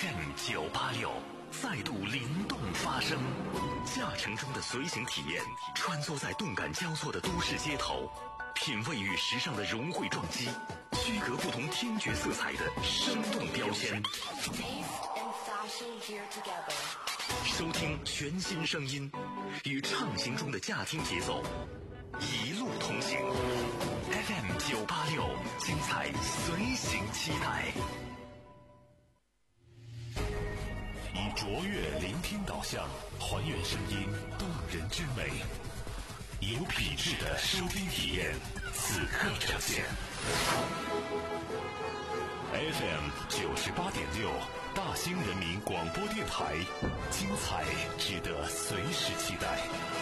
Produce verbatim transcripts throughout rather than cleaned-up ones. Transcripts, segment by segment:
F M 九八六再度灵动发声，驾乘中的随行体验，穿梭在动感交错的都市街头，品味与时尚的融汇撞击，区隔不同听觉色彩的生动标签。收听全新声音，与畅行中的驾听节奏，一路同行。F M 九八六，精彩随行期待。以卓越聆听导向，还原声音动人之美，有品质的收听体验，此刻呈现。F M 九十八点六，大兴人民广播电台，精彩值得随时期待。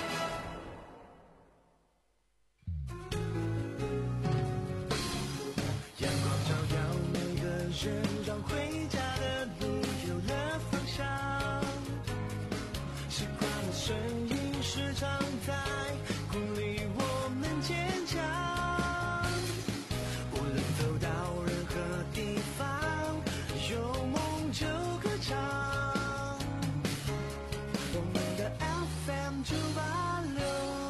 阳光照耀每个人，让回家的路有了方向。习惯了声音时常在鼓励我们坚强。无论走到任何地方，有梦就歌唱。我们的 F M 九八六。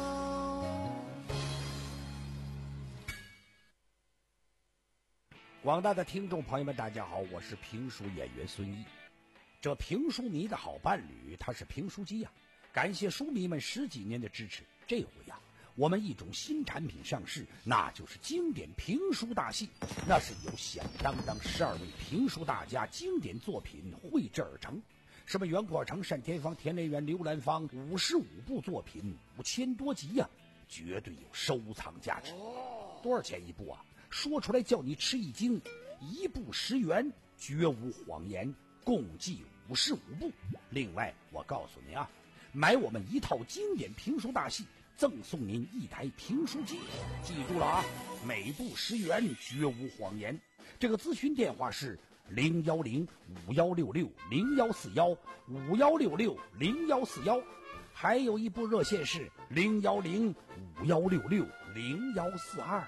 广大的听众朋友们，大家好，我是评书演员孙毅。这评书迷的好伴侣，他是评书机呀、啊！感谢书迷们十几年的支持。这回呀、啊，我们一种新产品上市，那就是经典评书大戏。那是由响当当十二位评书大家经典作品绘制而成。什么袁阔成、单田芳、田连元、刘兰芳，五十五部作品，五千多集呀、啊，绝对有收藏价值。多少钱一部啊？说出来叫你吃一惊，一部十元，绝无谎言，共计五十五部。另外我告诉您啊，买我们一套经典评书大戏，赠送您一台评书机。记住了啊，每部十元，绝无谎言。这个咨询电话是零幺零五幺六六零幺四幺五幺六六零幺四幺，还有一部热线是零幺零五幺六六零幺四二。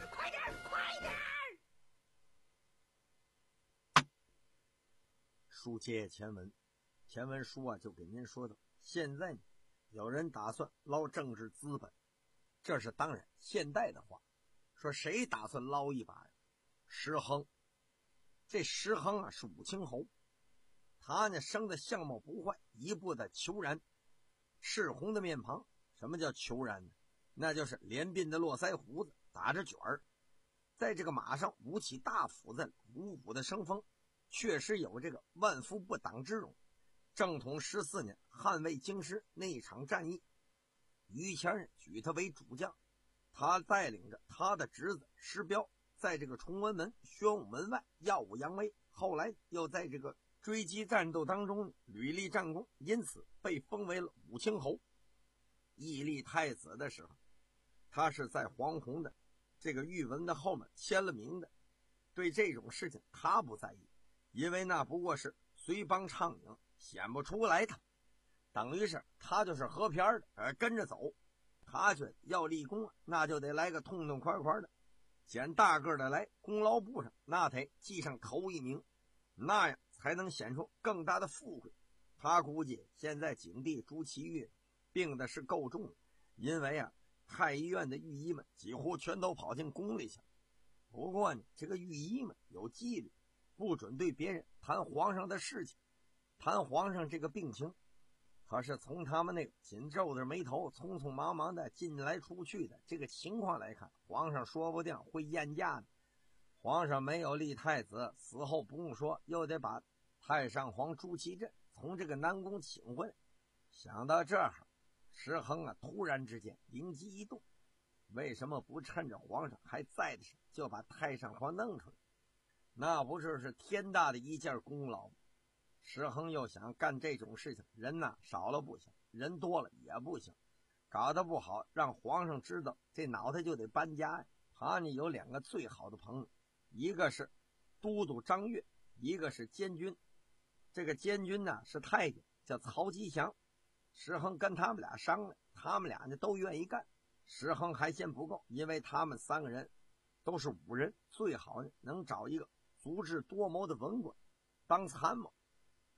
书接前文，前文书啊就给您说到，现在呢有人打算捞政治资本，这是当然现代的话。说谁打算捞一把呀？石亨。这石亨啊是武清侯，他呢生的相貌不坏，一步的虬髯，赤红的面庞。什么叫虬髯呢？那就是连鬓的络腮胡子，打着卷儿，在这个马上舞起大斧子，虎虎的生风，确实有这个万夫不挡之勇。正统十四年，汉魏京师那场战役，于谦人举他为主将，他带领着他的侄子石彪，在这个崇文门、宣武门外耀武扬威。后来又在这个追击战斗当中屡立战功，因此被封为了武清侯。义立太子的时候，他是在黄洪的这个玉文的后面签了名的。对这种事情他不在意，因为那不过是随帮畅饮，显不出来他。等于是他就是合片的，呃，跟着走。他觉得要立功，那就得来个痛痛快快的，捡大个的来，功劳簿上那得记上头一名，那样才能显出更大的富贵。他估计现在景帝朱祁钰病的是够重，因为啊，太医院的御医们几乎全都跑进宫里去了。不过呢，这个御医们有纪律，不准对别人谈皇上的事情，谈皇上这个病情。可是从他们那个紧皱着眉头匆匆忙忙的进来出去的这个情况来看，皇上说不定会验驾的。皇上没有立太子，死后不用说，又得把太上皇朱祁镇从这个南宫请回来。想到这儿，石亨啊突然之间灵机一动，为什么不趁着皇上还在的时候就把太上皇弄出来？那不就是天大的一件功劳吗？石亨又想干这种事情，人呐少了不行，人多了也不行，搞得不好让皇上知道，这脑袋就得搬家呀。他呢有两个最好的朋友，一个是都督张悦，一个是监军。这个监军呢是太监，叫曹吉祥。石亨跟他们俩商量，他们俩呢都愿意干。石亨还嫌不够，因为他们三个人都是武人，最好呢能找一个足智多谋的文官当参谋。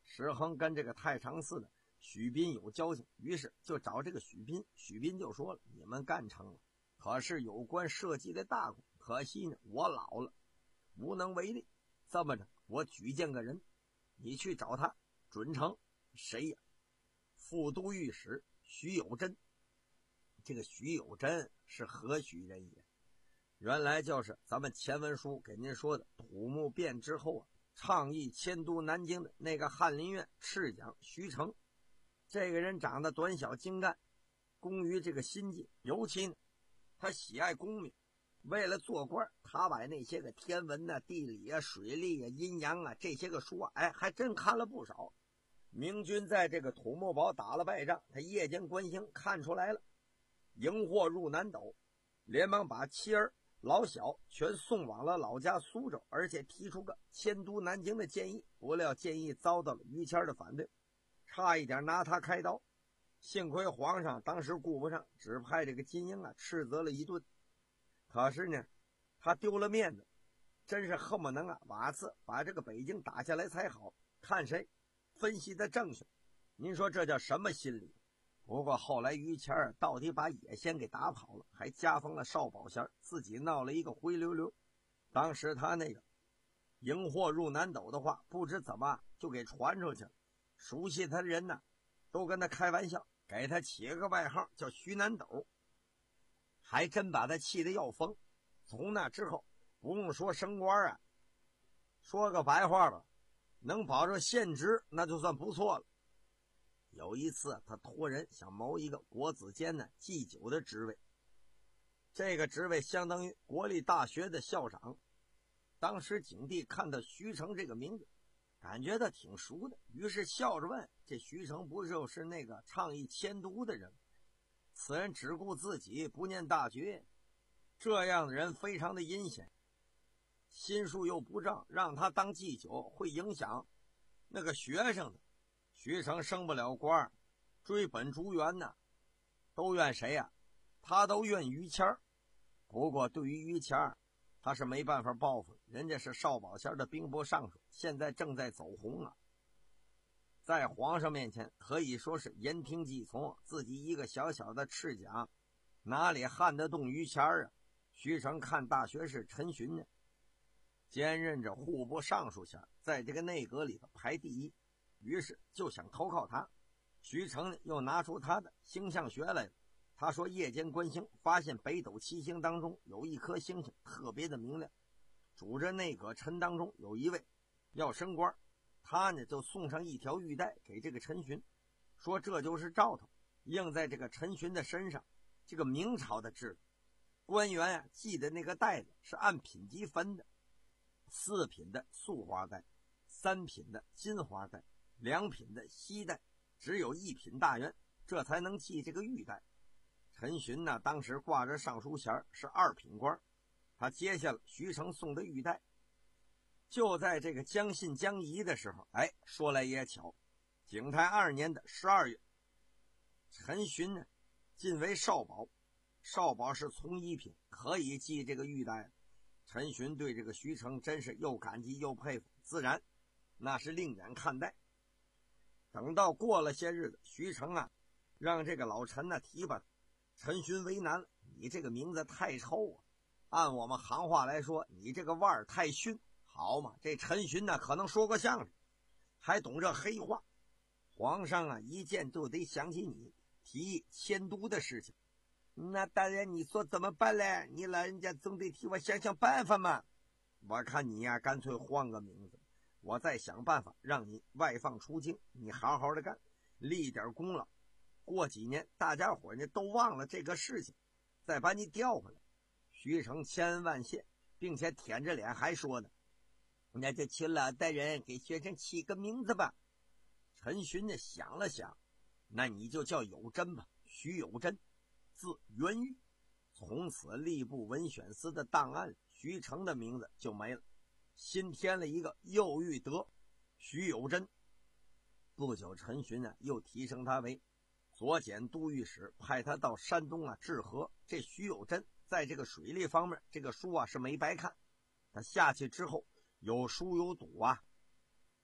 石恒跟这个太常寺的许斌有交情，于是就找这个许斌。许斌就说了：“你们干成了，可是有关社稷的大功，可惜呢，我老了，无能为力。这么着，我举荐个人，你去找他，准成。谁呀？副都御史徐有贞。这个徐有贞是何许人也？原来就是咱们前文书给您说的土木变之后啊，倡议迁都南京的那个翰林院侍讲徐成。这个人长得短小精干，工于这个心计，尤其呢，他喜爱功名。为了做官，他把那些个天文啊、地理啊、水利啊、阴阳啊这些个书啊，哎，还真看了不少。明军在这个土木堡打了败仗，他夜间观星看出来了，荧惑入南斗，连忙把妻儿老小全送往了老家苏州，而且提出个迁都南京的建议。不料建议遭到了于谦的反对，差一点拿他开刀。幸亏皇上当时顾不上，只派这个金鹰啊斥责了一顿。可是呢，他丢了面子，真是恨不能啊瓦次把这个北京打下来才好，看谁分析的正确。您说这叫什么心理？不过后来于谦儿到底把野仙给打跑了，还加封了少保衔，自己闹了一个灰溜溜。当时他那个荧惑入南斗的话，不知怎么就给传出去了。熟悉他的人呢，都跟他开玩笑，给他起了个外号叫徐南斗，还真把他气得要疯。从那之后，不用说升官啊，说个白话吧，能保着现职那就算不错了。有一次他托人想谋一个国子监的祭酒的职位，这个职位相当于国立大学的校长。当时景帝看到徐成这个名字，感觉他挺熟的，于是笑着问：这徐成不就是那个倡议迁都的人？此人只顾自己，不念大局，这样的人非常的阴险，心术又不正，让他当祭酒会影响那个学生的。徐成升不了官，追本逐源呢，都怨谁呀、啊？他都怨于谦儿。不过对于于谦儿，他是没办法报复，人家是少保衔的兵部尚书，现在正在走红啊，在皇上面前可以说是言听计从，自己一个小小的赤甲，哪里撼得动于谦儿啊？徐成看大学士陈询呢，兼任着户部尚书衔，在这个内阁里头排第一，于是就想投靠他。徐成又拿出他的星象学来了。他说夜间观星，发现北斗七星当中有一颗星星特别的明亮，主着内阁臣当中有一位要升官，他呢就送上一条玉带给这个陈询，说这就是兆头，印在这个陈询的身上。这个明朝的制度，官员啊系的那个带子是按品级分的，四品的素花带，三品的金花带，两品的锡带，只有一品大员，这才能系这个玉带。陈询呢，当时挂着尚书衔，是二品官，他接下了徐成送的玉带。就在这个将信将疑的时候，哎，说来也巧，景泰二年的十二月，陈询呢晋为少保，少保是从一品，可以系这个玉带。陈询对这个徐成真是又感激又佩服，自然那是另眼看待。等到过了些日子，徐成啊让这个老陈呢提拔他，陈询为难了，你这个名字太臭啊，按我们行话来说，你这个腕儿太逊，好嘛？这陈询呢可能说过相声，还懂这黑话。皇上啊一见就得想起你提议迁都的事情，那大人你说怎么办嘞？你老人家总得替我想想办法嘛。我看你呀、啊、干脆换个名字，我再想办法让你外放出京，你好好的干，立点功劳，过几年大家伙呢都忘了这个事情，再把你调回来。徐成千恩万谢，并且舔着脸还说呢，那就请老大人给学生起个名字吧。陈询呢想了想，那你就叫有贞吧，徐有贞，字元玉。从此吏部文选司的档案里，徐成的名字就没了，新添了一个右玉德，徐有贞。不久陈询呢又提升他为左检都御史，派他到山东啊治河。这徐有贞在这个水利方面，这个书啊是没白看，他下去之后有书有赌啊，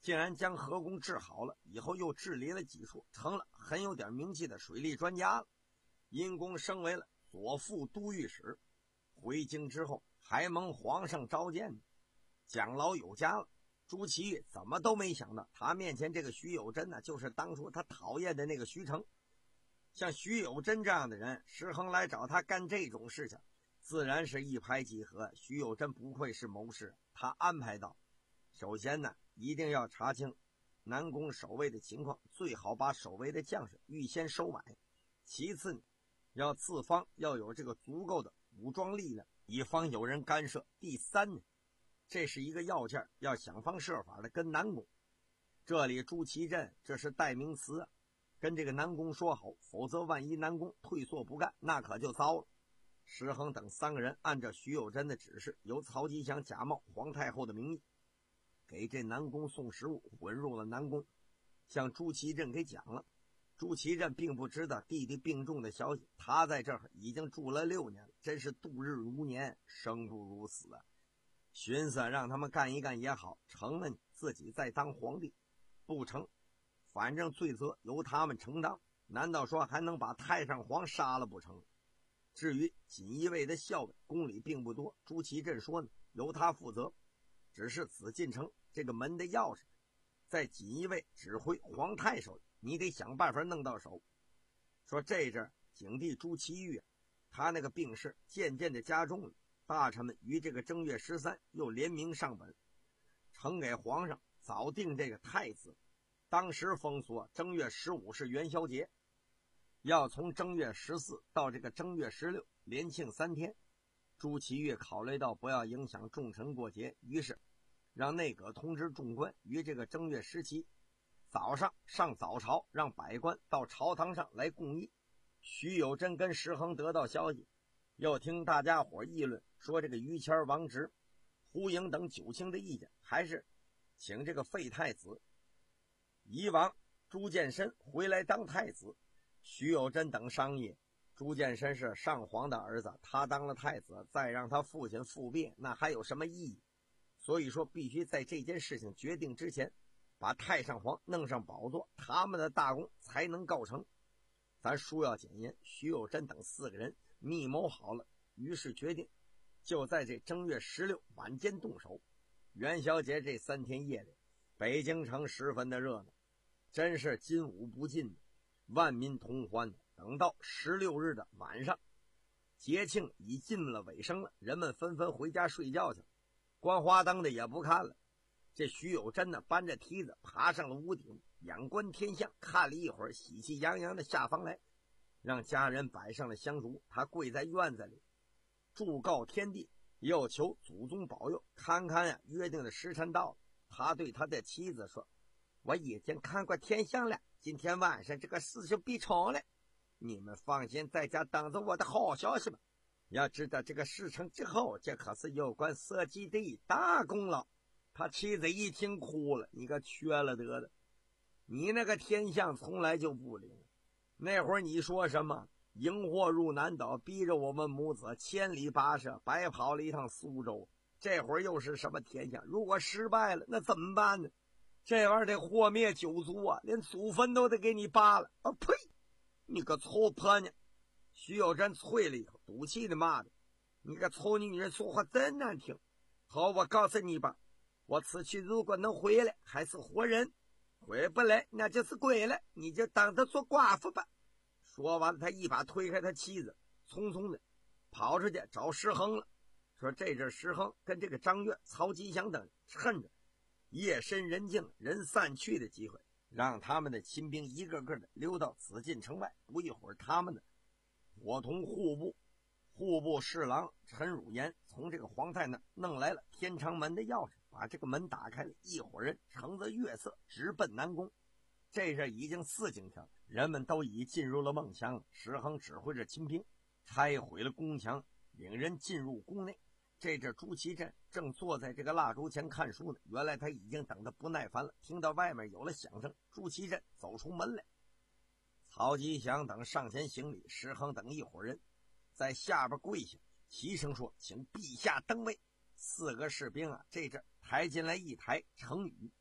竟然将河工治好了，以后又治理了几处，成了很有点名气的水利专家了，因功升为了左副都御史。回京之后还蒙皇上召见，奖劳有加了。朱祁钰怎么都没想到，他面前这个徐有贞呢，就是当初他讨厌的那个徐成。像徐有贞这样的人，石亨来找他干这种事情，自然是一拍即合。徐有贞不愧是谋士，他安排到，首先呢，一定要查清南宫守卫的情况，最好把守卫的将士预先收买。其次呢，要自方要有这个足够的武装力量，以防有人干涉。第三呢，这是一个要件，要想方设法的跟南宫，这里朱祁镇这是代名词啊，跟这个南宫说好，否则万一南宫退缩不干，那可就糟了。石亨等三个人按照徐有贞的指示，由曹吉祥假冒皇太后的名义，给这南宫送食物，混入了南宫，向朱祁镇给讲了。朱祁镇并不知道弟弟病重的消息，他在这儿已经住了六年了，真是度日如年，生不如死啊！寻思让他们干一干也好，成了自己再当皇帝，不成，反正罪责由他们承担，难道说还能把太上皇杀了不成？至于锦衣卫的校尉，宫里并不多，朱祁镇说呢，由他负责，只是紫禁城这个门的钥匙在锦衣卫指挥皇太手里，你得想办法弄到手。说这阵景帝朱祁钰啊，他那个病势渐渐的加重了，大臣们于这个正月十三又联名上本，呈给皇上早定这个太子。当时风俗正月十五是元宵节，要从正月十四到这个正月十六连庆三天。朱祁钰考虑到不要影响众臣过节，于是让内阁通知众官于这个正月十七早上上早朝，让百官到朝堂上来供议。徐有贞跟石亨得到消息，又听大家伙议论说这个于谦、王直、胡盈等九卿的意见，还是请这个废太子，以往朱见深回来当太子。徐有贞等商议，朱见深是上皇的儿子，他当了太子，再让他父亲复辟，那还有什么意义？所以说必须在这件事情决定之前，把太上皇弄上宝座，他们的大功才能告成。咱书要简言，徐有贞等四个人密谋好了，于是决定就在这正月十六晚间动手。元宵节这三天夜里，北京城十分的热闹，真是金舞不尽，万民同欢。等到十六日的晚上，节庆已近了尾声了，人们纷纷回家睡觉去了，关花灯的也不看了。这徐有贞呢，搬着梯子爬上了屋顶，仰观天象，看了一会儿，喜气洋洋的下房来，让家人摆上了香烛。他跪在院子里，祝告天地，又求祖宗保佑。看看呀，约定的时辰到了，他对他的妻子说：“我已经看过天象了，今天晚上这个事情必成了，你们放心在家等着我的好消息吧。要知道这个事成之后，这可是有关社稷的大功劳。”他妻子一听哭了：“你个缺了德的，你那个天象从来就不灵。那会儿你说什么荧惑入南岛，逼着我们母子千里跋涉，白跑了一趟苏州。这会儿又是什么天象？如果失败了，那怎么办呢？这玩意儿得祸灭九族啊，连祖坟都得给你扒了！啊呸！你个臭婆娘！”徐有贞啐了一口，赌气的骂的：“你个臭女人，说话真难听！好，我告诉你吧，我此去如果能回来，还是活人；回不来，那就是鬼了。你就当着做寡妇吧。”说完，他一把推开他妻子，匆匆的跑出去找石亨了。说这阵石亨跟这个张悦、曹吉祥等趁着夜深人静、人散去的机会，让他们的亲兵一个个的溜到紫禁城外。不一会儿，他们呢伙同户部户部侍郎陈汝言从这个皇太那弄来了天长门的钥匙，把这个门打开了。一伙人乘着月色直奔南宫。这阵已经四更天，人们都已进入了梦乡了。石亨指挥着亲兵拆毁了宫墙，领人进入宫内。这阵朱祁镇正坐在这个蜡烛前看书呢，原来他已经等得不耐烦了，听到外面有了响声，朱祁镇走出门来。曹吉祥等上前行礼，石亨等一伙人在下边跪下，齐声说：“请陛下登位。”四个士兵啊，这阵抬进来一台成语，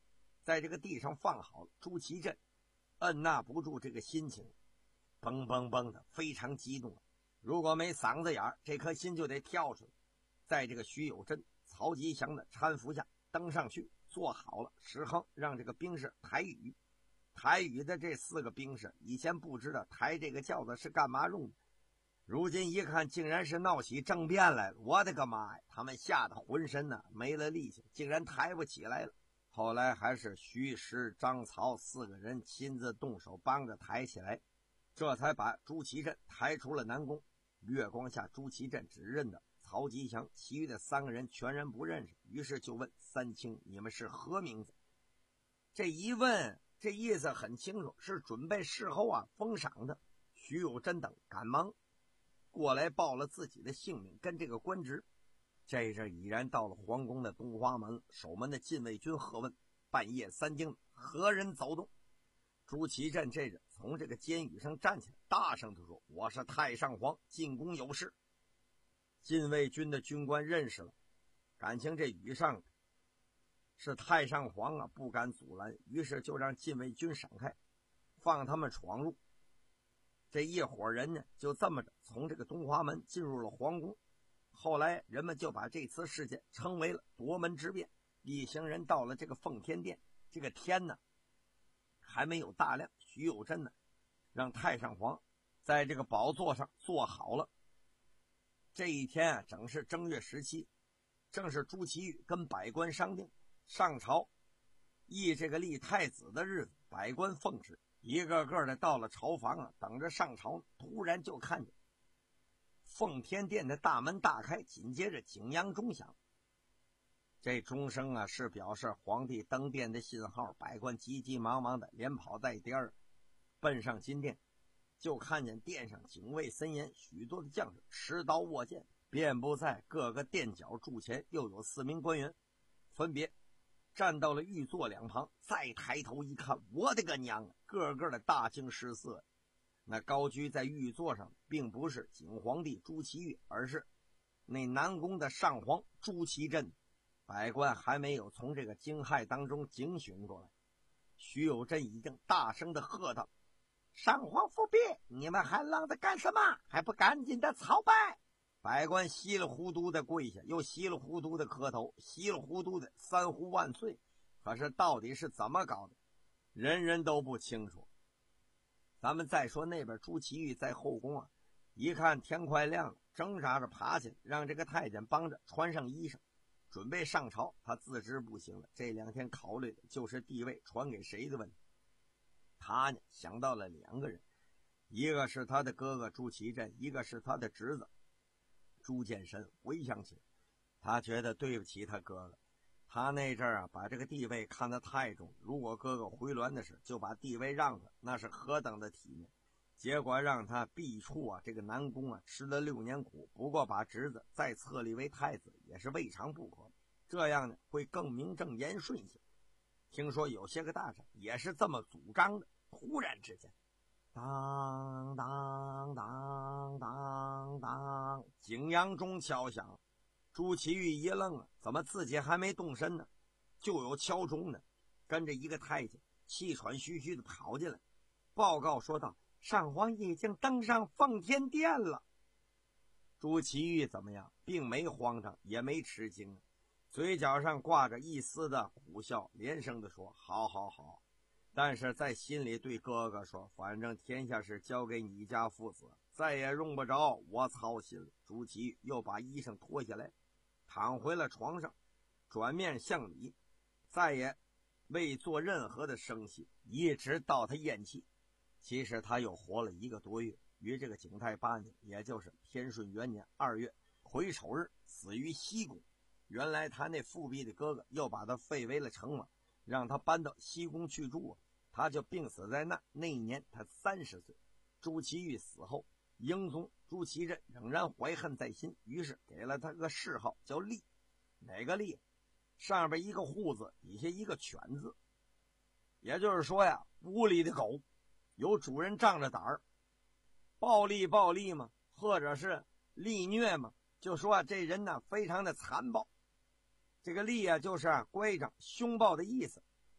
在这个地上放好了。朱祁镇按捺不住这个心情，嘣嘣嘣的非常激动，如果没嗓子眼，这颗心就得跳出来。在这个徐有贞、曹吉祥的搀扶下登上去，做好了石夯，让这个兵士抬雨。抬雨的这四个兵士以前不知道抬这个轿子是干嘛用的，如今一看竟然是闹起政变来了，我的个妈呀！他们吓得浑身呢没了力气，竟然抬不起来了。后来还是徐石、张曹四个人亲自动手帮着抬起来，这才把朱祁镇抬出了南宫。月光下，朱祁镇只认得曹吉祥，其余的三个人全然不认识，于是就问三清：“你们是何名字？”这一问，这意思很清楚，是准备事后啊封赏的。徐有贞等赶忙过来报了自己的姓名跟这个官职。这阵已然到了皇宫的东华门，守门的禁卫军喝问：“半夜三更，何人走动？”朱祁镇这人从这个监狱上站起来，大声地说：“我是太上皇，进宫有事。”禁卫军的军官认识了，感情这雨上是太上皇啊，不敢阻拦，于是就让禁卫军闪开，放他们闯入。这一伙人呢，就这么着从这个东华门进入了皇宫。后来人们就把这次事件称为了夺门之变。一行人到了这个奉天殿，这个天呢还没有大亮，徐有贞呢让太上皇在这个宝座上坐好了。这一天啊，正是正月十七，正是朱祁钰跟百官商定上朝议这个立太子的日子。百官奉旨，一个个的到了朝房啊，等着上朝。突然就看见奉天殿的大门大开，紧接着景阳钟响。这钟声啊，是表示皇帝登殿的信号。百官急急忙忙的连跑带颠儿奔上金殿，就看见殿上警卫森严，许多的将士持刀握剑，遍布在各个殿角柱前。又有四名官员分别站到了御座两旁。再抬头一看，我的个娘啊，个个的大惊失色。那高居在御座上并不是景皇帝朱祁钰，而是那南宫的上皇朱祁镇。百官还没有从这个惊骇当中警醒过来，徐有贞已经大声的喝道：“上皇复辟，你们还愣着干什么？还不赶紧的朝拜！”百官稀里糊涂的跪下，又稀里糊涂的磕头，稀里糊涂的三呼万岁。可是到底是怎么搞的，人人都不清楚。咱们再说那边朱祁钰在后宫啊，一看天快亮了，挣扎着爬起来，让这个太监帮着穿上衣裳，准备上朝。他自知不行了，这两天考虑的就是地位传给谁的问题。他呢想到了两个人，一个是他的哥哥朱祁镇，一个是他的侄子朱见深。回想起来，他觉得对不起他哥哥，他那阵儿啊把这个地位看得太重，如果哥哥回銮的事，就把地位让他，那是何等的体面。结果让他避处啊这个南宫啊吃了六年苦，不过把侄子再册立为太子也是未尝不可，这样呢会更名正言顺一些。听说有些个大臣也是这么主张的。忽然之间，当当当当当，景阳钟敲响。朱祁钰一愣啊，怎么自己还没动身呢，就有敲钟呢？跟着一个太监气喘吁吁的跑进来，报告说道：“上皇已经登上奉天殿了。”朱祁钰怎么样，并没慌张，也没吃惊，嘴角上挂着一丝的苦笑，连声的说：“好好好。”但是在心里对哥哥说：“反正天下是交给你家父子，再也用不着我操心了。”朱祁钰又把衣裳脱下来，躺回了床上，转面向里，再也未做任何的声息，一直到他咽气。其实他又活了一个多月，于这个景泰八年，也就是天顺元年二月癸丑日，死于西宫。原来他那复辟的哥哥又把他废为了城王，让他搬到西宫去住啊，他就病死在那。那一年他三十岁。朱祁钰死后，英宗朱祁镇仍然怀恨在心，于是给了他个谥号叫厉。哪个厉？上边一个户字，底下一个犬字，也就是说呀，屋里的狗有主人仗着胆儿，暴力暴力嘛，或者是力虐嘛，就说啊这人呢非常的残暴。这个厉啊就是啊乖张凶暴的意思，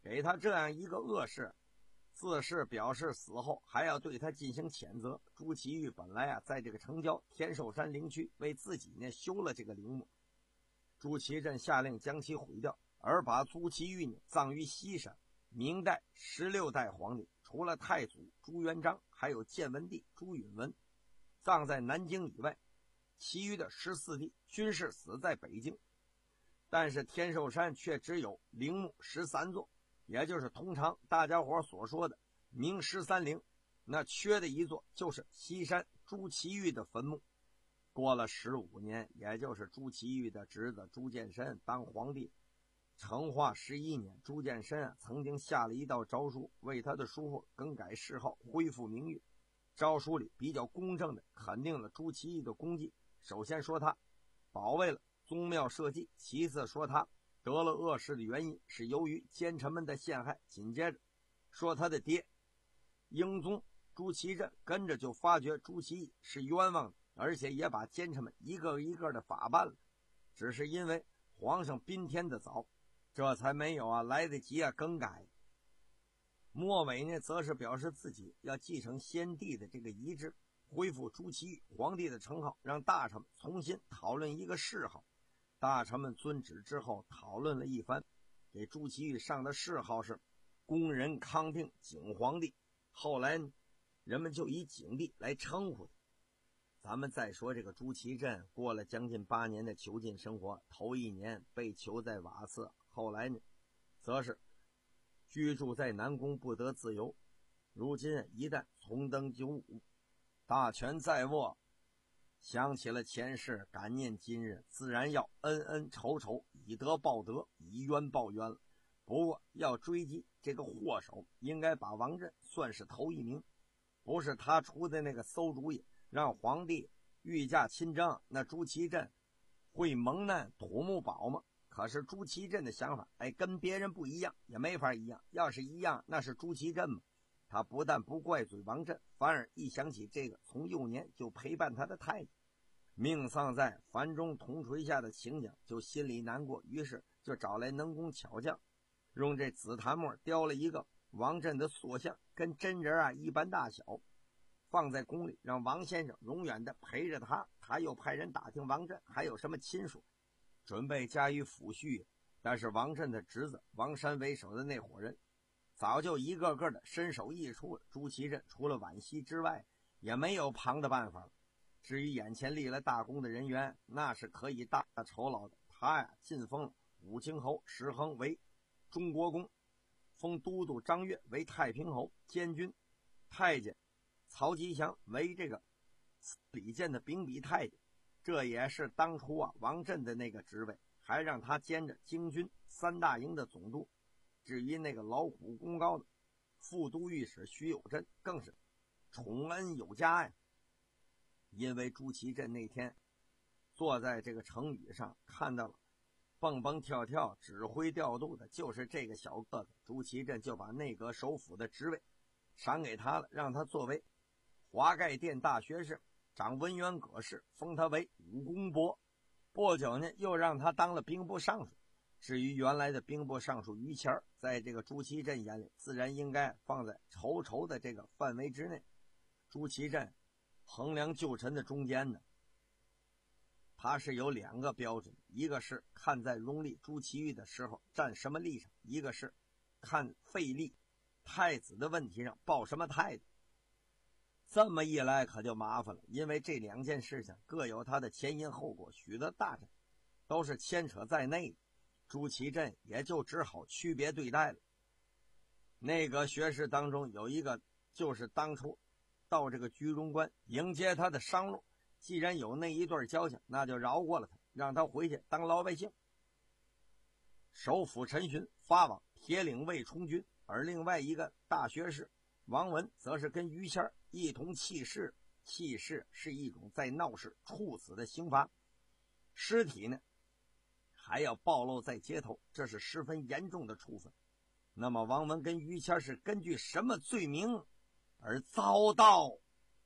给他这样一个恶事，自是表示死后还要对他进行谴责。朱祁钰本来啊，在这个城郊天寿山陵区为自己呢修了这个陵墓，朱祁镇下令将其毁掉，而把朱祁钰呢葬于西山。明代十六代皇帝除了太祖朱元璋，还有建文帝朱允文葬在南京以外，其余的十四帝均是死在北京。但是天寿山却只有陵墓十三座，也就是通常大家伙所说的明十三陵，那缺的一座就是西山朱祁钰的坟墓。过了十五年，也就是朱祁钰的侄子朱见深当皇帝，成化十一年，朱见深啊曾经下了一道诏书，为他的叔父更改谥号，恢复名誉。诏书里比较公正的肯定了朱祁钰的功绩，首先说他保卫了宗庙社稷，其次说他得了恶事的原因是由于奸臣们的陷害，紧接着说他的爹英宗朱祁镇跟着就发觉朱祁钰是冤枉的，而且也把奸臣们一个一个的法办了，只是因为皇上宾天的早，这才没有啊来得及啊更改。末尾呢，则是表示自己要继承先帝的这个遗志，恢复朱祁钰皇帝的称号，让大臣们重新讨论一个谥号。大臣们遵旨之后讨论了一番，给朱祁钰上的谥号是恭仁康定景皇帝，后来呢，人们就以景帝来称呼他。咱们再说这个朱祁镇，过了将近八年的囚禁生活，头一年被囚在瓦肆，后来呢，则是居住在南宫不得自由。如今一旦重登九五，大权在握，想起了前世，感念今日，自然要恩恩仇仇，以德报德，以冤报冤了。不过要追击这个祸首，应该把王振算是头一名，不是他出的那个馊主意，让皇帝御驾亲征，那朱祁镇会蒙难土木堡吗？可是朱祁镇的想法，哎，跟别人不一样，也没法一样。要是一样，那是朱祁镇吗？他不但不怪罪王振，反而一想起这个从幼年就陪伴他的太监命丧在樊中铜锤下的情景，就心里难过，于是就找来能工巧匠，用这紫檀木雕了一个王振的塑像，跟真人啊一般大小，放在宫里，让王先生永远的陪着他。他又派人打听王振还有什么亲属，准备加以抚恤。但是王振的侄子王山为首的那伙人早就一个个的身首异处了，朱祁镇除了惋惜之外也没有旁的办法了。至于眼前立了大功的人员，那是可以大酬劳的。他呀晋封了武清侯石亨为中国公，封都督张悦为太平侯监军，太监曹吉祥为这个李建的秉笔太监，这也是当初啊王振的那个职位，还让他兼着京军三大营的总督。至于那个劳苦功高的副都御史徐有贞，更是宠恩有加呀。因为朱祁镇那天坐在这个城宇上，看到了蹦蹦跳跳指挥调度的就是这个小个子，朱祁镇就把内阁首辅的职位赏给他了，让他作为华盖殿大学士，掌文员阁事，封他为武功伯。不久呢，又让他当了兵部尚书。至于原来的兵部尚书于谦，在这个朱祁镇眼里，自然应该放在仇仇的这个范围之内。朱祁镇衡量旧臣的中间呢，他是有两个标准，一个是看在拥立朱祁钰的时候站什么立场，一个是看废立太子的问题上抱什么态度。这么一来可就麻烦了，因为这两件事情各有它的前因后果，许多大臣都是牵扯在内的，朱祁镇也就只好区别对待了。那个学士当中有一个就是当初到这个居庸关迎接他的商路，既然有那一对交情，那就饶过了他，让他回去当老百姓。首辅陈询发往铁岭卫充军，而另外一个大学士王文则是跟于谦一同弃市。弃市是一种在闹市处死的刑罚，尸体呢还要暴露在街头，这是十分严重的处分。那么王文跟于谦是根据什么罪名而遭到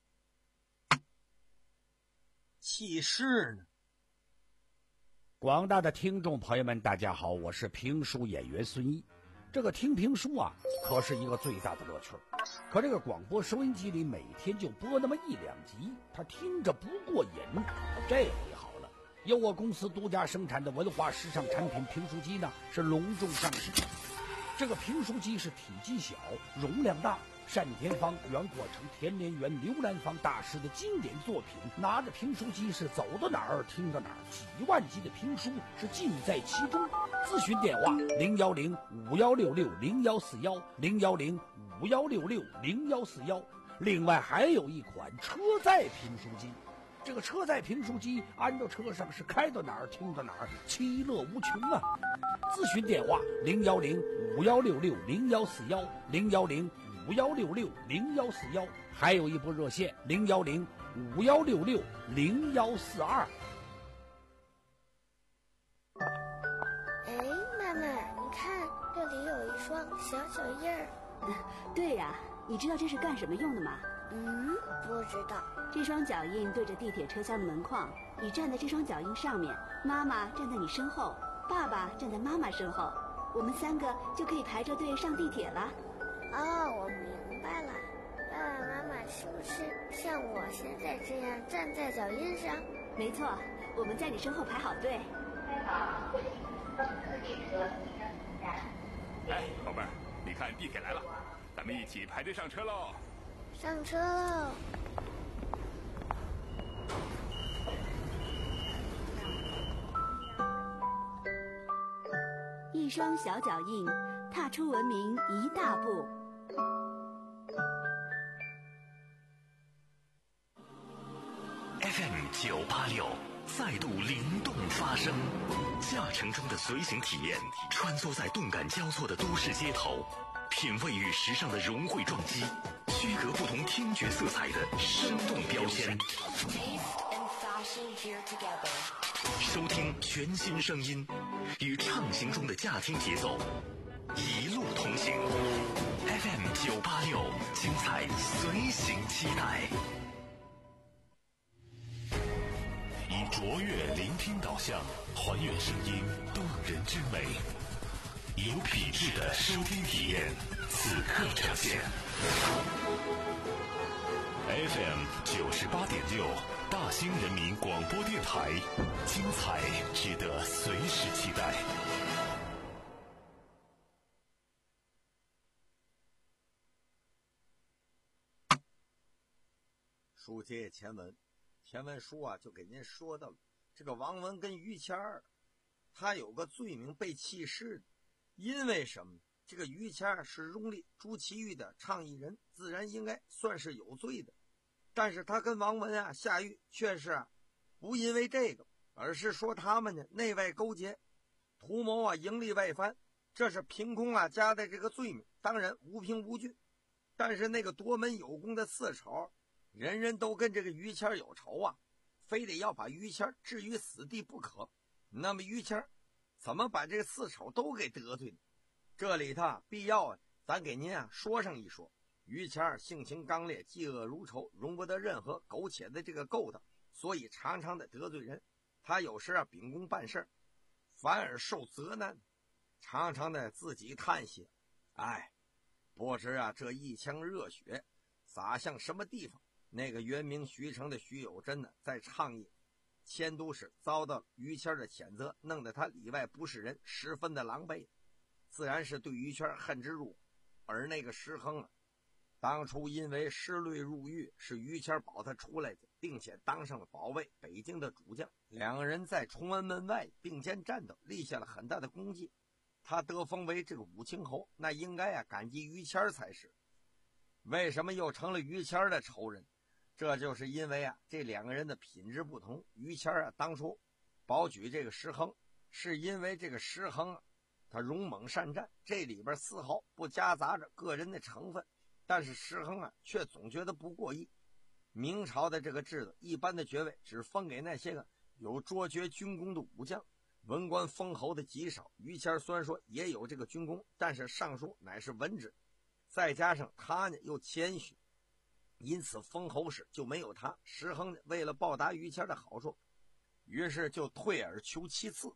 弃市呢？ 广大的听众朋友们大家好，我是评书演员孙一。 这个听评书啊，可是一个最大的乐趣。可这个广播收音机里每天就播那么一两集，他听着不过瘾。这回好了，由我公司独家生产的文化时尚产品评书机呢，是隆重上市。这个评书机是体积小，容量大，单田芳、袁国成、田连元、刘兰芳大师的经典作品。拿着评书机是走到哪儿听到哪儿，几万集的评书是尽在其中。咨询电话零幺零五幺六六零幺四幺零幺零五幺六六零幺四幺。另外还有一款车载评书机，这个车载评书机安到车上是开到哪儿听到哪儿，其乐无穷啊！咨询电话零幺零五幺六六零幺四幺零幺零五幺六六零幺四幺，还有一部热线零幺零五幺六六零幺四二。 哎，妈妈，你看这里有一双小脚印儿。 对呀、啊，你知道这是干什么用的吗？ 嗯，不知道。 这双脚印对着地铁车厢的门框，你站在这双脚印上面，妈妈站在你身后，爸爸站在妈妈身后，我们三个就可以排着队上地铁了。 哦，我明白了。爸爸妈妈是不是像我现在这样站在脚印上？ 没错，我们在你身后排好队。 哎，宝贝儿，你看地铁来了，咱们一起排队上车喽！ 上车喽！ 一双小脚印，踏出文明一大步。 F M 九八六再度灵动发声，驾乘中的随行体验，穿梭在动感交错的都市街头，品味与时尚的融汇撞击，区隔不同听觉色彩的生动标签。收听全新声音，与畅行中的驾听节奏，一路同行。F M 九八六，精彩随行期待。以卓越聆听导向，还原声音动人之美，有品质的收听体验，此刻呈现。F M 九十八点六，大兴人民广播电台，精彩值得随时期待。 书接前文，前文书啊就给您说到了，这个王文跟于谦儿，他有个罪名被弃市的，因为什么？这个于谦儿是荣立朱祁钰的倡议人，自然应该算是有罪的。但是他跟王文啊下狱却是啊不因为这个，而是说他们呢内外勾结，图谋啊盈利外藩，这是凭空啊加的这个罪名，当然无凭无据。但是那个夺门有功的四丑，人人都跟这个于谦有仇啊，非得要把于谦置于死地不可。那么于谦怎么把这个四丑都给得罪呢？这里头必要啊咱给您啊说上一说。于谦性情刚烈，嫉恶如仇，容不得任何苟且的这个勾当，所以常常的得罪人。他有时啊秉公办事，反而受责难，常常的自己叹息，哎，不知啊这一腔热血洒向什么地方。那个原名徐成的徐有贞呢，在倡议迁都时遭到于谦的谴责，弄得他里外不是人，十分的狼狈，自然是对于谦恨之入骨。而那个石亨啊，当初因为失律入狱，是于谦保他出来的，并且当上了保卫北京的主将。两个人在崇安门外并肩战斗，立下了很大的功绩。他得封为这个武清侯，那应该啊感激于谦才是。为什么又成了于谦的仇人？这就是因为啊这两个人的品质不同。于谦啊当初保举这个石亨，是因为这个石亨啊他勇猛善战，这里边丝毫不夹杂着个人的成分。但是石亨啊却总觉得不过意。明朝的这个制度，一般的爵位只封给那些个有卓绝军功的武将，文官封侯的极少。于谦虽然说也有这个军功，但是尚书乃是文职，再加上他呢又谦虚，因此封侯时就没有他。石亨呢为了报答于谦的好处，于是就退而求其次，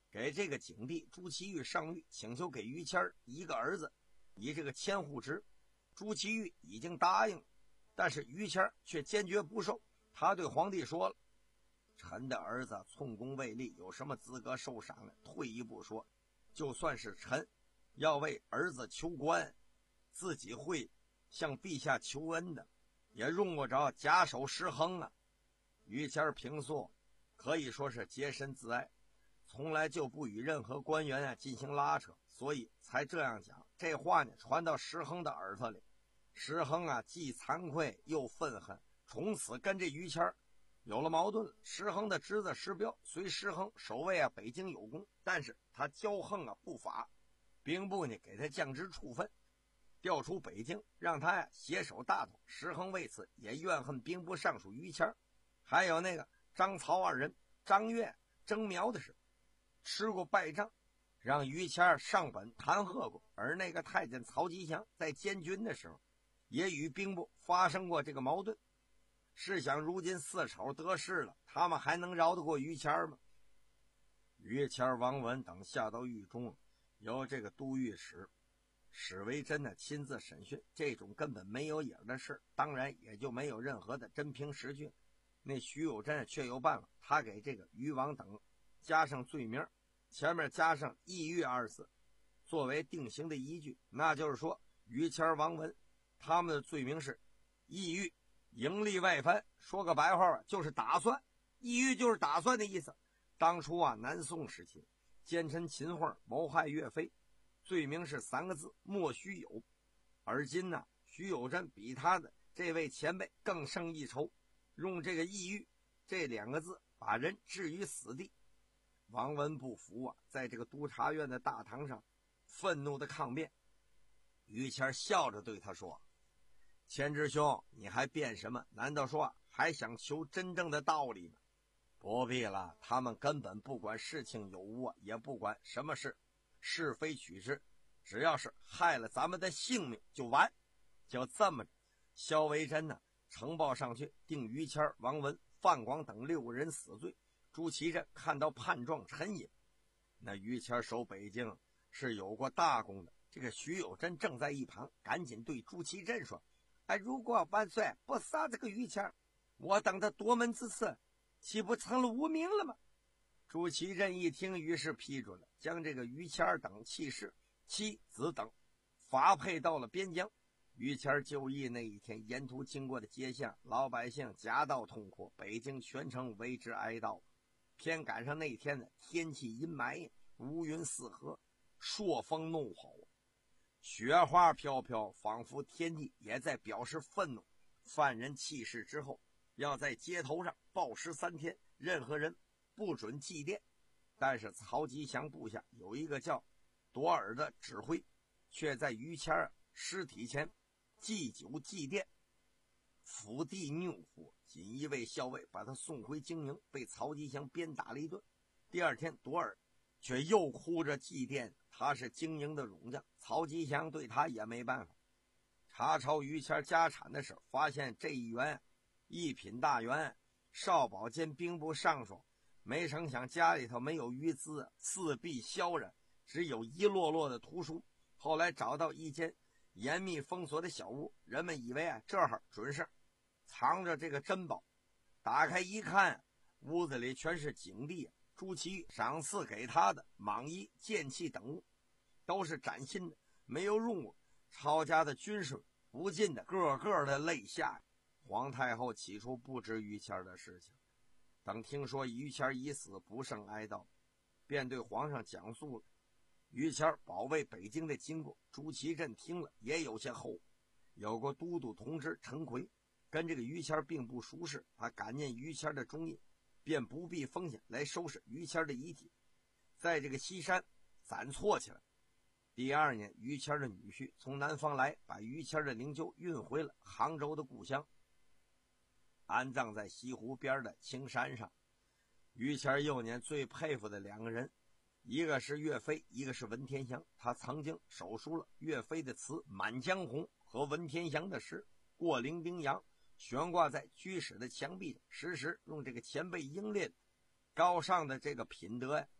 给这个景帝朱祁钰上谕，请求给于谦一个儿子，以这个千户职。朱祁钰已经答应了，但是于谦却坚决不受。他对皇帝说了：“臣的儿子从功未立，有什么资格受赏呢？退一步说，就算是臣要为儿子求官，自己会向陛下求恩的，也用不着假手失衡啊。”于谦平素可以说是洁身自爱，从来就不与任何官员啊进行拉扯，所以才这样讲。这话呢传到石亨的耳朵里，石亨啊既惭愧又愤恨，从此跟这于谦有了矛盾了。石亨的侄子石彪随石亨守卫啊北京有功，但是他骄横啊不法，兵部呢给他降职处分，调出北京，让他呀携手大同。石亨为此也怨恨兵部尚书于谦，还有那个张曹二人张悦、征苗的事，吃过败仗，让于谦上本弹劾过。而那个太监曹吉祥在监军的时候，也与兵部发生过这个矛盾。试想如今四丑得势了，他们还能饶得过于谦吗？于谦、王文等下到狱中，由这个都御史史维真的亲自审讯，这种根本没有影的事，当然也就没有任何的真凭实据。那徐有贞却有办法，他给这个于王等加上罪名，前面加上抑郁二字，作为定刑的依据。那就是说，于谦、王文他们的罪名是抑郁、盈利外藩，说个白话就是打算，抑郁就是打算的意思。当初啊，南宋时期奸臣秦桧谋害岳飞，罪名是三个字：莫须有。而今呢，徐有贞比他的这位前辈更胜一筹，用这个抑郁这两个字把人置于死地。王文不服啊，在这个督察院的大堂上愤怒的抗辩。于谦笑着对他说：“谦之兄，你还辩什么？难道说还想求真正的道理吗？不必了，他们根本不管事情有无，也不管什么事是非曲直，只要是害了咱们的性命就完。”就这么着，萧维真呢呈报上去，定于谦、王文、范广等六个人死罪。朱祁镇看到判状沉吟，那于谦守北京是有过大功的。这个徐有贞正在一旁，赶紧对朱祁镇说：“哎，如果万岁不杀这个于谦，我等的夺门之刺岂不成了无名了吗？”朱祁镇一听，于是批准了，将这个于谦等弃士、妻子等发配到了边疆。于谦就义那一天，沿途经过的街巷，老百姓夹道痛哭，北京全城为之哀悼。偏赶上那天呢，天气阴霾，乌云四合，朔风怒吼，雪花飘飘，仿佛天地也在表示愤怒。犯人弃市之后，要在街头上暴尸三天，任何人不准祭奠。但是曹吉祥部下有一个叫朵尔的指挥，却在于谦尸体前祭酒祭奠，伏地怒火，锦衣卫校尉把他送回京营，被曹吉祥鞭打了一顿。第二天，朵尔却又哭着祭奠，他是京营的勇将，曹吉祥对他也没办法。查抄于谦家产的时候，发现这一员一品大员少保兼兵部尚书，没成想家里头没有余资，四壁萧然，只有一摞摞的图书。后来找到一间严密封锁的小屋，人们以为啊这儿准是藏着这个珍宝，打开一看，屋子里全是景帝朱祁赏赐给他的蟒衣、剑器等物，都是崭新的，没有用过。抄家的军士不禁的个个的泪下。皇太后起初不知于谦的事情，等听说于谦已死，不胜哀悼，便对皇上讲述了于谦保卫北京的经过。朱祁镇听了也有些后悔。有个都督同知陈奎跟这个于谦并不熟识，他感念于谦的忠义，便不避风险来收拾于谦的遗体，在这个西山暂错起来。第二年，于谦的女婿从南方来，把于谦的灵柩运回了杭州的故乡，安葬在西湖边的青山上。于谦幼年最佩服的两个人，一个是岳飞，一个是文天祥。他曾经手书了岳飞的词《满江红》和文天祥的诗《过零丁洋》，悬挂在居室的墙壁上，时时用这个前辈英烈高尚的这个品德呀，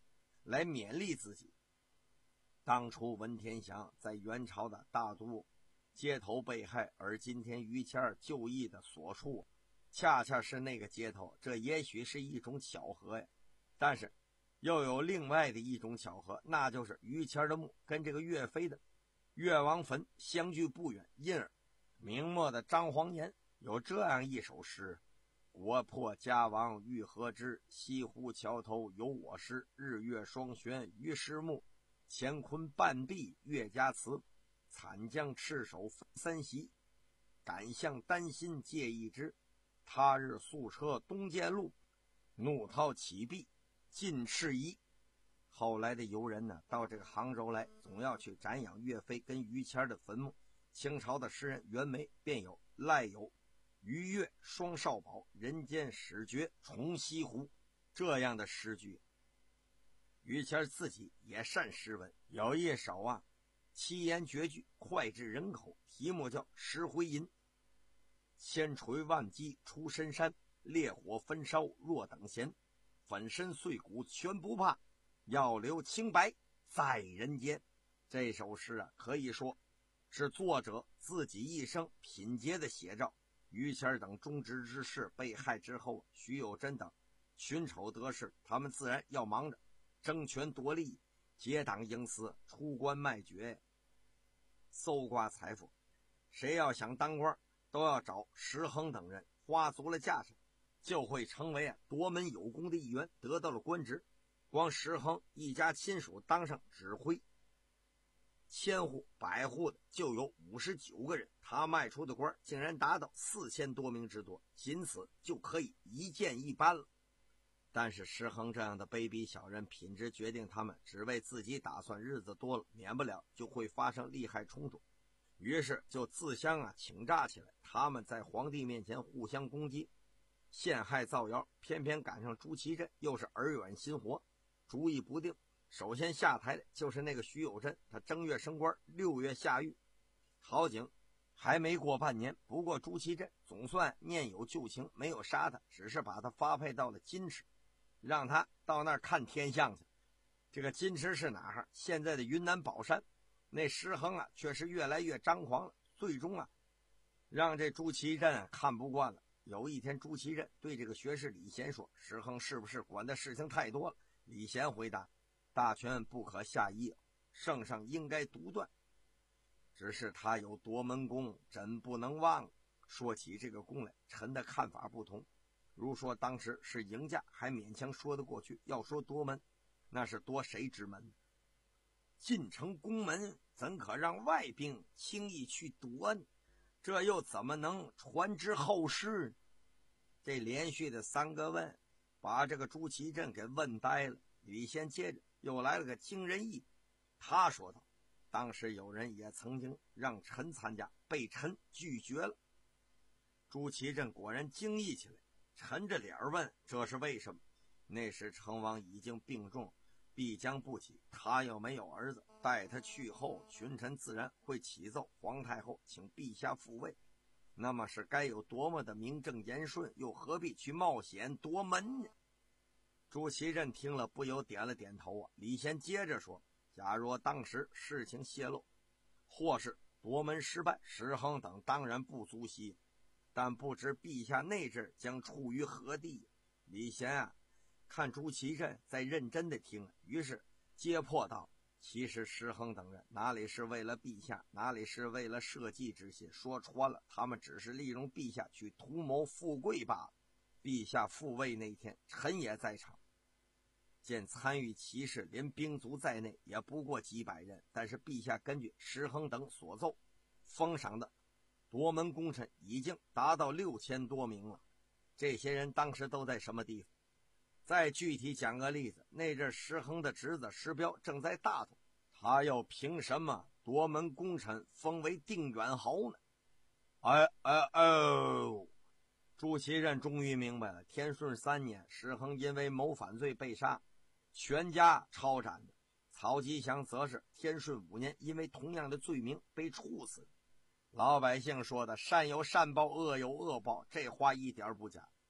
来勉励自己。当初文天祥在元朝的大都街头被害，而今天于谦就义的所处恰恰是那个街头，这也许是一种巧合呀。但是又有另外的一种巧合，那就是于谦的墓跟这个岳飞的岳王坟相距不远，因而明末的张煌言有这样一首诗：国破家亡欲何之，西湖桥头有我师，日月双悬于师墓，乾坤半壁岳家祠，惨将赤手分三袭，敢向丹心借一支，他日速车东涧路，怒涛起壁尽赤夷。后来的游人呢，到这个杭州来，总要去瞻仰岳飞跟于谦的坟墓。清朝的诗人袁枚便有赖有于岳双少保，人间始觉重西湖这样的诗句。于谦自己也善诗文，有一首啊七言绝句脍炙人口，题目叫《石灰吟》。千锤万击出深山，烈火焚烧若等闲，粉身碎骨全不怕，要留清白在人间。这首诗啊，可以说是作者自己一生品节的写照。于谦等忠直之士被害之后，徐有贞等寻仇得势，他们自然要忙着争权夺利，结党营私，出关卖爵，搜刮财富。谁要想当官，都要找石亨等人，花足了架势，就会成为啊夺门有功的一员，得到了官职。光石亨一家亲属当上指挥，千户百户的就有五十九个人，他卖出的官竟然达到四千多名之多，仅此就可以一见一斑了。但是石亨这样的卑鄙小人，品质决定他们只为自己打算，日子多了免不了就会发生利害冲突，于是就自相啊请诈起来。他们在皇帝面前互相攻击，陷害造谣，偏偏赶上朱祁镇又是耳软心活，主意不定。首先下台的就是那个徐有贞，他正月升官，六月下狱。好景还没过半年，不过朱祁镇总算念有旧情，没有杀他，只是把他发配到了金池，让他到那儿看天象去。这个金池是哪儿？现在的云南保山。那石亨啊却是越来越张狂了，最终啊让这朱祁镇啊看不惯了。有一天朱祁镇对这个学士李贤说，石亨是不是管的事情太多了？李贤回答，大权不可下意，圣上应该独断，只是他有夺门功，朕不能忘。说起这个功来，臣的看法不同。如说当时是赢家，还勉强说得过去，要说夺门，那是夺谁之门？进城攻门，怎可让外兵轻易去夺呢？这又怎么能传之后世呢？这连续的三个问把这个朱祁镇给问呆了。李贤接着又来了个惊人议，他说道，当时有人也曾经让臣参加，被臣拒绝了。朱祁镇果然惊异起来，沉着脸问，这是为什么？那时成王已经病重，必将不起，他又没有儿子，待他去后，群臣自然会启奏皇太后，请陛下复位。那么是该有多么的名正言顺，又何必去冒险夺门呢？朱祁镇听了不由点了点头啊。李贤接着说，假若当时事情泄露，或是夺门失败，石亨等当然不足惜，但不知陛下那阵将处于何地。李贤啊看朱祁镇在认真的听，于是揭破道，其实石亨等人哪里是为了陛下，哪里是为了社稷之心，说穿了，他们只是利用陛下去图谋富贵罢了。陛下复位那天，臣也在场，见参与其事连兵卒在内也不过几百人，但是陛下根据石亨等所奏，封赏的夺门功臣已经达到六千多名了。这些人当时都在什么地方？再具体讲个例子，那阵石亨的侄子石彪正在大同，他又凭什么夺门功臣封为定远侯呢？哎哎哎！朱祁镇终于明白了，天顺三年，石亨因为谋反罪被杀，全家抄斩的。曹吉祥则是天顺五年，因为同样的罪名被处死。老百姓说的善有善报，恶有恶报，这话一点不假。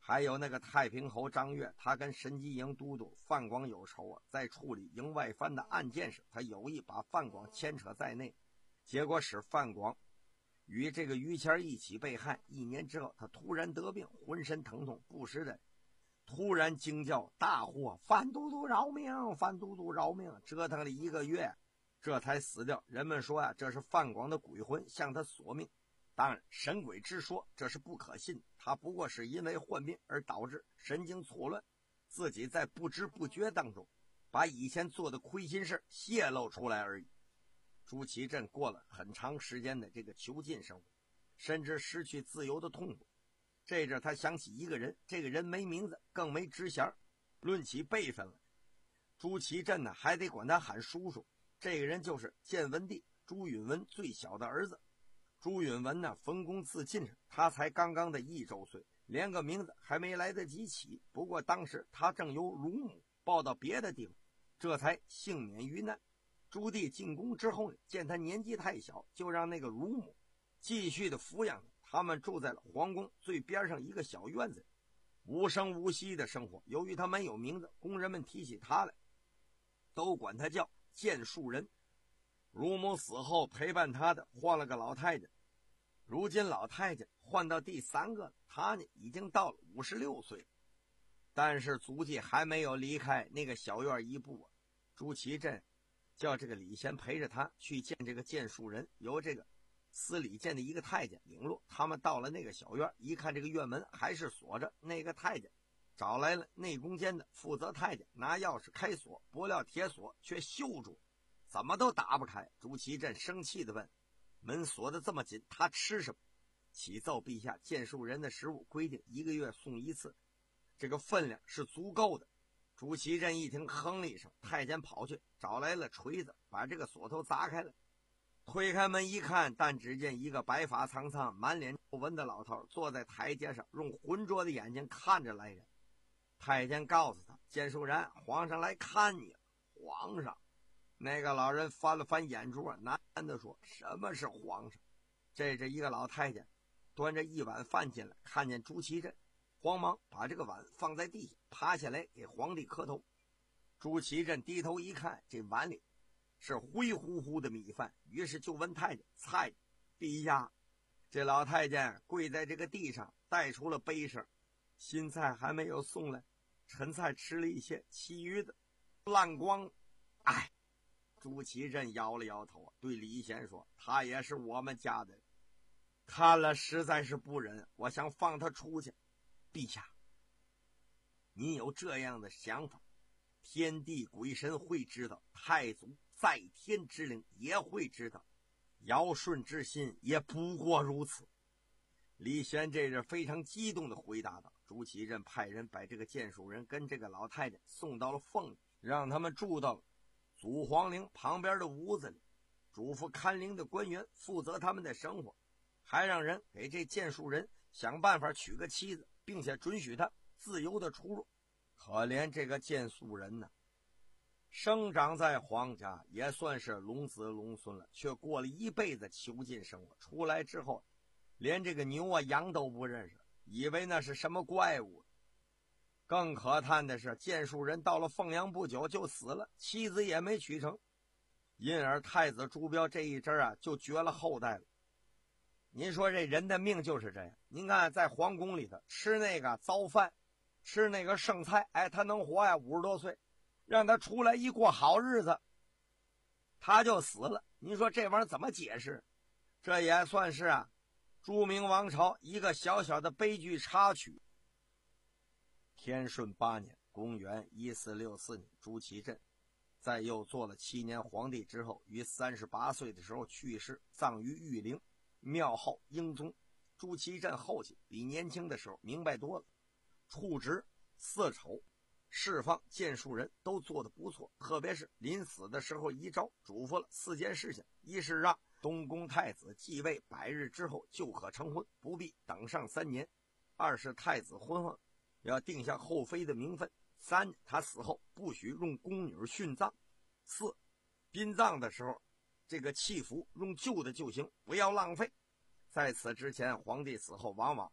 还有那个太平侯张悦，他跟神机营都督范广有仇啊，在处理营外藩的案件时，他有意把范广牵扯在内，结果使范广与这个于谦一起被害。一年之后，他突然得病，浑身疼痛，不时的突然惊叫大呼范都督饶命，范都督饶命，折腾了一个月，这才死掉。人们说呀、啊，这是范广的鬼魂向他索命。当然，神鬼之说这是不可信，他不过是因为患病而导致神经错乱，自己在不知不觉当中把以前做的亏心事泄露出来而已。朱祁镇过了很长时间的这个囚禁生活，甚至失去自由的痛苦。这阵他想起一个人，这个人没名字，更没职衔，论起辈分了，朱祁镇呢还得管他喊叔叔。这个人就是建文帝朱允文最小的儿子。朱允文呢，封公自尽时，他才刚刚的一周岁，连个名字还没来得及起。不过当时他正由乳母抱到别的地方，这才幸免于难。朱棣进宫之后呢，见他年纪太小，就让那个乳母继续的抚养他。他们住在了皇宫最边上一个小院子，无声无息的生活。由于他没有名字，工人们提起他来，都管他叫建树人。乳母死后，陪伴他的换了个老太监。如今老太监换到第三个了，他呢已经到了五十六岁，但是足迹还没有离开那个小院一步啊。朱祁镇叫这个李贤陪着他去见这个建树人，由这个司礼监的一个太监领路。他们到了那个小院，一看这个院门还是锁着，那个太监找来了内宫监的负责太监，拿钥匙开锁，不料铁锁却锈住，怎么都打不开。朱祁镇生气地问，门锁得这么紧，他吃什么？启奏陛下，建树人的食物规定一个月送一次，这个分量是足够的。朱祁镇一听，哼了一声，太监跑去找来了锤子，把这个锁头砸开了。推开门一看，但只见一个白发苍苍、满脸皱纹的老头坐在台阶上，用浑浊的眼睛看着来人。太监告诉他，建树人，皇上来看你了。皇上？那个老人翻了翻眼珠，喃喃地说，什么是皇上？这是一个老太监端着一碗饭进来，看见朱祁镇，慌忙把这个碗放在地下，爬下来给皇帝磕头。朱祁镇低头一看，这碗里是灰乎乎的米饭，于是就问太监，菜陛下。这老太监跪在这个地上，带出了悲声，新菜还没有送来，陈菜吃了一些，其余的烂光。哎，朱祁镇摇了摇头，对李贤说，他也是我们家的人，看了实在是不忍，我想放他出去。陛下，你有这样的想法，天地鬼神会知道，太祖在天之灵也会知道，尧舜之心也不过如此。李贤这人非常激动地回答道。朱祁镇派人把这个建树人跟这个老太监送到了凤里，让他们住到了祖皇陵旁边的屋子里，嘱咐看陵的官员负责他们的生活，还让人给这建树人想办法娶个妻子，并且准许他自由的出入。可怜这个建树人呢，生长在皇家，也算是龙子龙孙了，却过了一辈子囚禁生活，出来之后连这个牛啊羊都不认识，以为那是什么怪物。更可叹的是，建树人到了凤阳不久就死了，妻子也没娶成，因而太子朱标这一阵啊就绝了后代了。您说这人的命就是这样，您看在皇宫里头吃那个糟饭，吃那个剩菜，哎，他能活呀五十多岁，让他出来一过好日子他就死了。您说这玩意儿怎么解释？这也算是啊朱明王朝一个小小的悲剧插曲。天顺八年，公元一四六四年，朱祁镇在又做了七年皇帝之后，于三十八岁的时候去世，葬于玉陵，庙号英宗。朱祁镇后期比年轻的时候明白多了，处职四丑释放建树人都做得不错，特别是临死的时候遗诏嘱咐了四件事情：一是让东宫太子继位百日之后就可成婚，不必等上三年；二是太子婚后要定下后妃的名分；三，他死后不许用宫女殉葬；四，殡葬的时候这个器服用旧的就行，不要浪费。在此之前，皇帝死后往往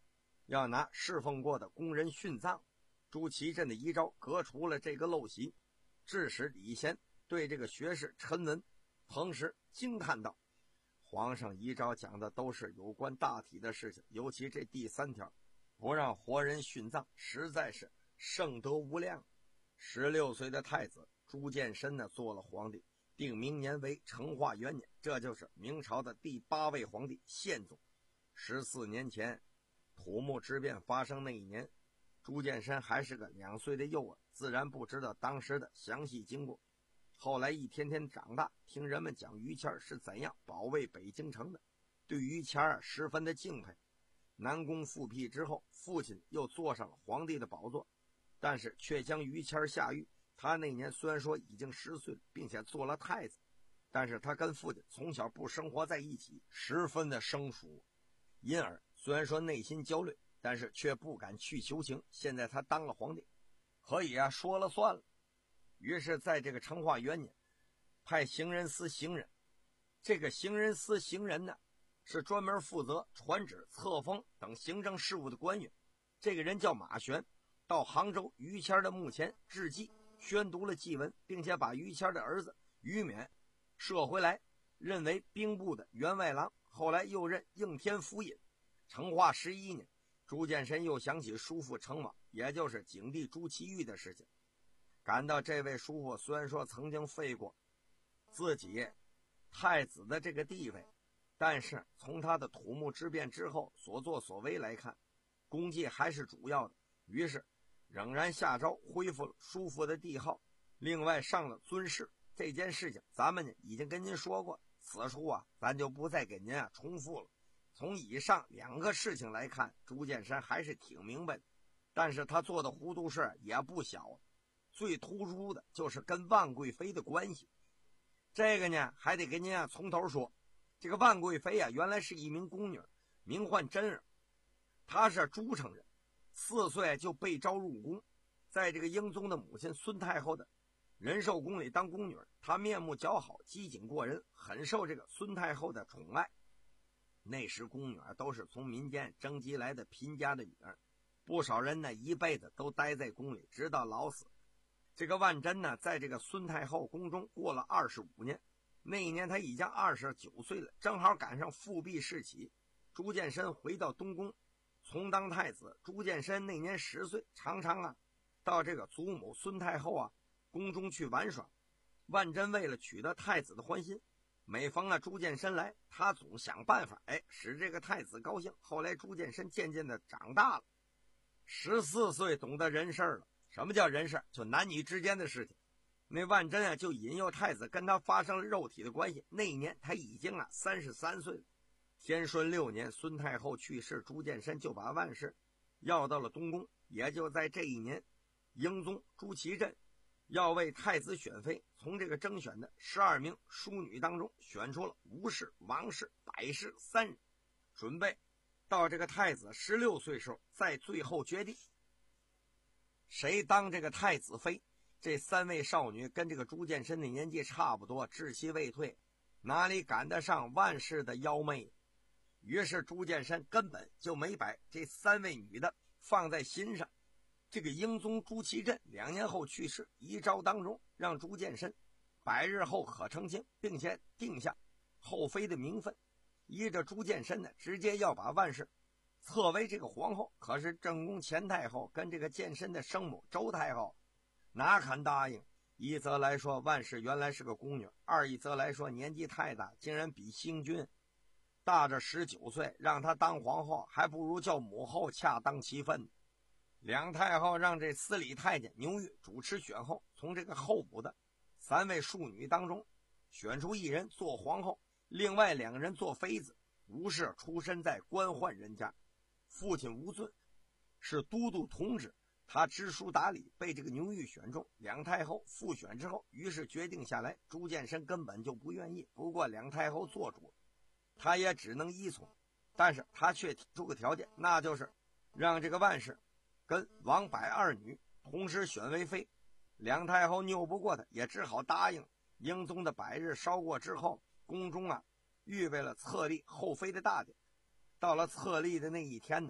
要拿侍奉过的工人殉葬。朱祁镇的遗诏革除了这个陋习，致使李贤对这个学士陈文同时惊叹道：皇上遗诏讲的都是有关大体的事情，尤其这第三条，不让活人殉葬，实在是圣德无量。十六岁的太子朱见深呢做了皇帝，定明年为成化元年，这就是明朝的第八位皇帝宪宗。十四年前土木之变发生那一年，朱见深还是个两岁的幼儿，自然不知道当时的详细经过。后来一天天长大，听人们讲于谦是怎样保卫北京城的，对于谦啊十分的敬佩。南宫复辟之后，父亲又坐上了皇帝的宝座，但是却将于谦下狱。他那年虽然说已经十岁了，并且做了太子，但是他跟父亲从小不生活在一起，十分的生疏，因而虽然说内心焦虑，但是却不敢去求情。现在他当了皇帝，可以啊说了算了。于是在这个成化元年，派行人司行人，这个行人司行人呢是专门负责传旨册封等行政事务的官员，这个人叫马玄，到杭州于谦的墓前致祭，宣读了祭文，并且把于谦的儿子于勉摄回来，任为兵部的员外郎，后来又任应天府尹。成化十一年，朱见深又想起叔父成王，也就是景帝朱祁钰的事情，感到这位叔父虽然说曾经废过自己太子的这个地位，但是从他的土木之变之后所作所为来看，功绩还是主要的，于是仍然下诏恢复了叔父的帝号，另外上了尊谥。这件事情咱们已经跟您说过，此处啊咱就不再给您啊重复了。从以上两个事情来看，朱见深还是挺明白的，但是他做的糊涂事也不小。最突出的就是跟万贵妃的关系，这个呢还得给您啊从头说。这个万贵妃啊原来是一名宫女，名唤真儿，她是朱城人，四岁就被招入宫，在这个英宗的母亲孙太后的仁寿宫里当宫女。她面目姣好，机警过人，很受这个孙太后的宠爱。那时宫女都是从民间征集来的贫家的女儿，不少人呢一辈子都待在宫里，直到老死。这个万珍呢在这个孙太后宫中过了二十五年，那一年他已经二十九岁了，正好赶上复辟事起。朱见深回到东宫从当太子。朱见深那年十岁，常常啊到这个祖母孙太后啊宫中去玩耍。万珍为了取得太子的欢心，每逢啊朱见深来，他总想办法哎使这个太子高兴。后来朱见深渐渐的长大了，十四岁懂得人事了。什么叫人事？就男女之间的事情。那万珍啊就引诱太子跟他发生了肉体的关系。那一年他已经啊三十三岁了。天顺六年，孙太后去世，朱见深就把万氏要到了东宫。也就在这一年，英宗朱祁镇要为太子选妃，从这个征选的十二名淑女当中选出了吴氏、王氏、百氏三人，准备到这个太子十六岁时候再最后决定谁当这个太子妃。这三位少女跟这个朱见深的年纪差不多，稚气未退，哪里赶得上万氏的妖媚？于是朱见深根本就没把这三位女的放在心上。这个英宗朱祁镇两年后去世，遗诏当中让朱见深百日后可成亲，并且定下后妃的名分。依着朱见深呢，直接要把万氏册为这个皇后。可是正宫前太后跟这个见深的生母周太后哪肯答应？一则来说万氏原来是个宫女，二一则来说年纪太大，竟然比兴君大着十九岁，让她当皇后还不如叫母后恰当其分。两太后让这司礼太监牛玉主持选后，从这个候补的三位庶女当中选出一人做皇后，另外两个人做妃子。吴氏出身在官宦人家，父亲吴尊是都督同知，他知书达理，被这个牛玉选中。两太后复选之后，于是决定下来。朱见深根本就不愿意，不过两太后做主，他也只能依从。但是他却提出个条件，那就是让这个万氏跟王柏二女同时选为妃。梁太后拗不过他，也只好答应。英宗的百日烧过之后，宫中啊预备了册立后妃的大典。到了册立的那一天呢，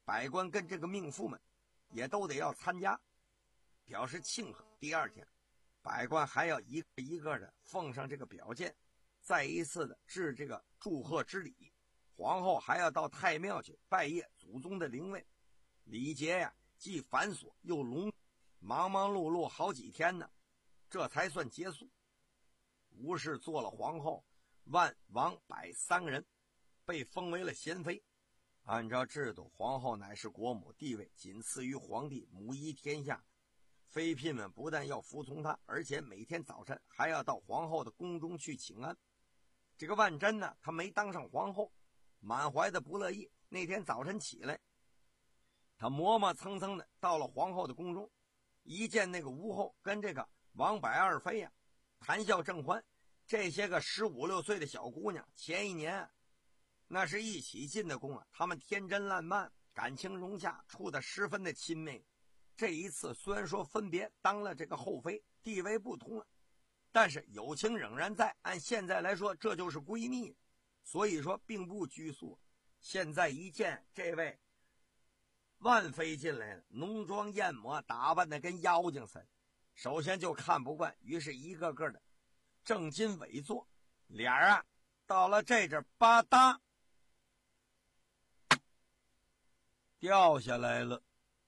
百官跟这个命妇们也都得要参加，表示庆贺。第二天，百官还要一个一个的奉上这个表件，再一次的致这个祝贺之礼。皇后还要到太庙去拜谒祖宗的灵位，礼节呀既繁琐又隆，忙忙碌碌好几天呢，这才算结束。吴氏做了皇后，万王百三个人被封为了贤妃。按照制度，皇后乃是国母，地位仅次于皇帝，母仪天下。妃嫔们不但要服从她，而且每天早晨还要到皇后的宫中去请安。这个万贞呢，她没当上皇后，满怀的不乐意。那天早晨起来，她磨磨蹭蹭的到了皇后的宫中，一见那个吴后跟这个王百二妃呀、啊、谈笑正欢，这些个十五六岁的小姑娘，前一年那是一起进的宫啊，她们天真烂漫，感情融洽，处得十分的亲密。这一次虽然说分别当了这个后妃，地位不同了，但是友情仍然在，按现在来说这就是闺蜜，所以说并不拘束。现在一见这位万妃进来了，浓妆艳抹，打扮的跟妖精似的，首先就看不惯，于是一个个的正襟危坐，脸啊到了这阵吧嗒掉下来了。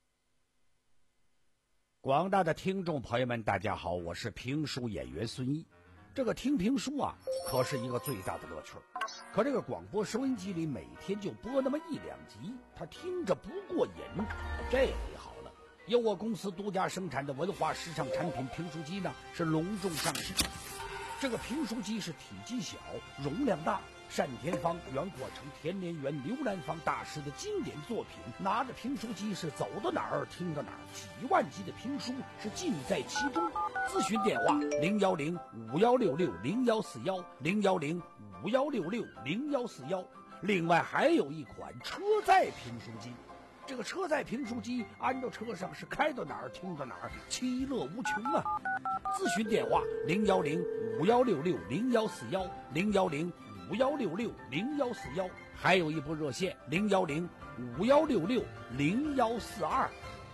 广大的听众朋友们大家好，我是评书演员孙一。这个听评书啊可是一个最大的乐趣，可这个广播收音机里每天就播那么一两集，他听着不过瘾。这回好了，由我公司独家生产的文化时尚产品评书机呢是隆重上市。这个评书机是体积小，容量大，单田芳、袁国成、田连元、刘兰芳大师的经典作品，拿着评书机是走到哪儿听到哪儿，几万集的评书是尽在其中。咨询电话零幺零五幺六六零幺四幺零幺零五幺六六零幺四幺。另外还有一款车载评书机，这个车载评书机安到车上是开到哪儿听到哪儿，其乐无穷啊！咨询电话零幺零五幺六六零幺四幺零幺零五幺六六零幺四幺，还有一部热线零幺零五幺六六零幺四二。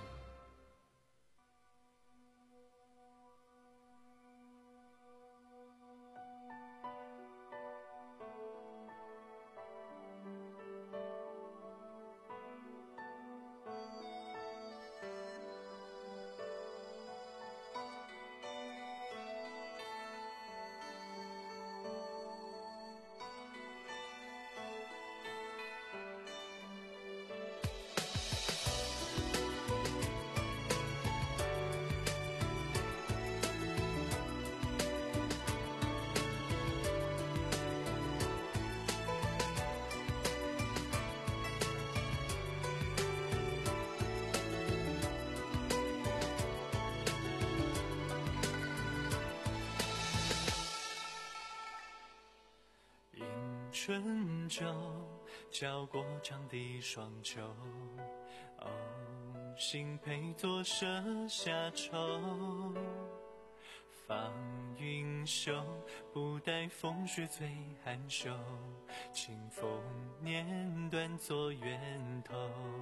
春秋，交过长堤双秋。哦，幸配作舍下愁。放云袖，不待风雪最寒袖。清风年短作源头。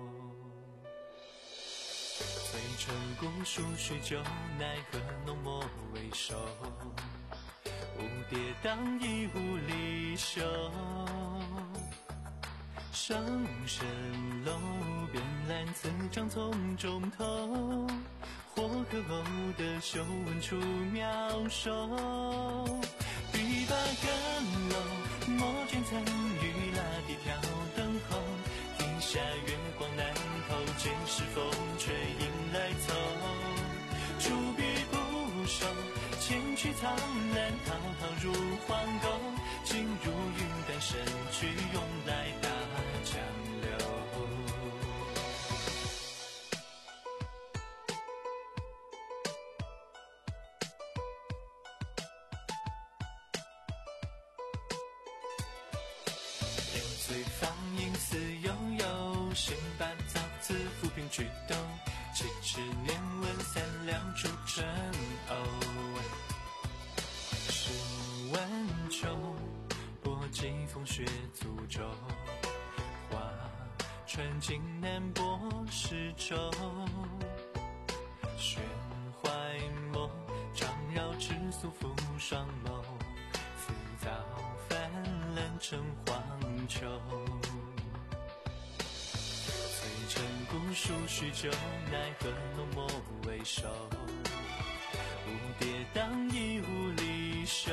醉春古树许久，奈何浓墨未收。蝴蝶荡一无离休，上蜃楼边兰刺长丛中头，或可后的秀文出妙手。笔把更楼，墨卷残雨拉地挑灯后，天下月光南头，见是风吹迎来凑。出笔不收，千曲苍兰，滔滔入黄沟，进入云淡神去，涌来大江流。零岁放映似悠悠，十八造字浮萍举斗，七尺年文三两出春偶。十万秋，波尽风雪足舟，花穿进南波时钟，玄怀梦缠绕赤素负双眸，浮躁泛滥成黄秋。翠尘古树许久，奈何浓墨未收，蝴蝶荡一无离休。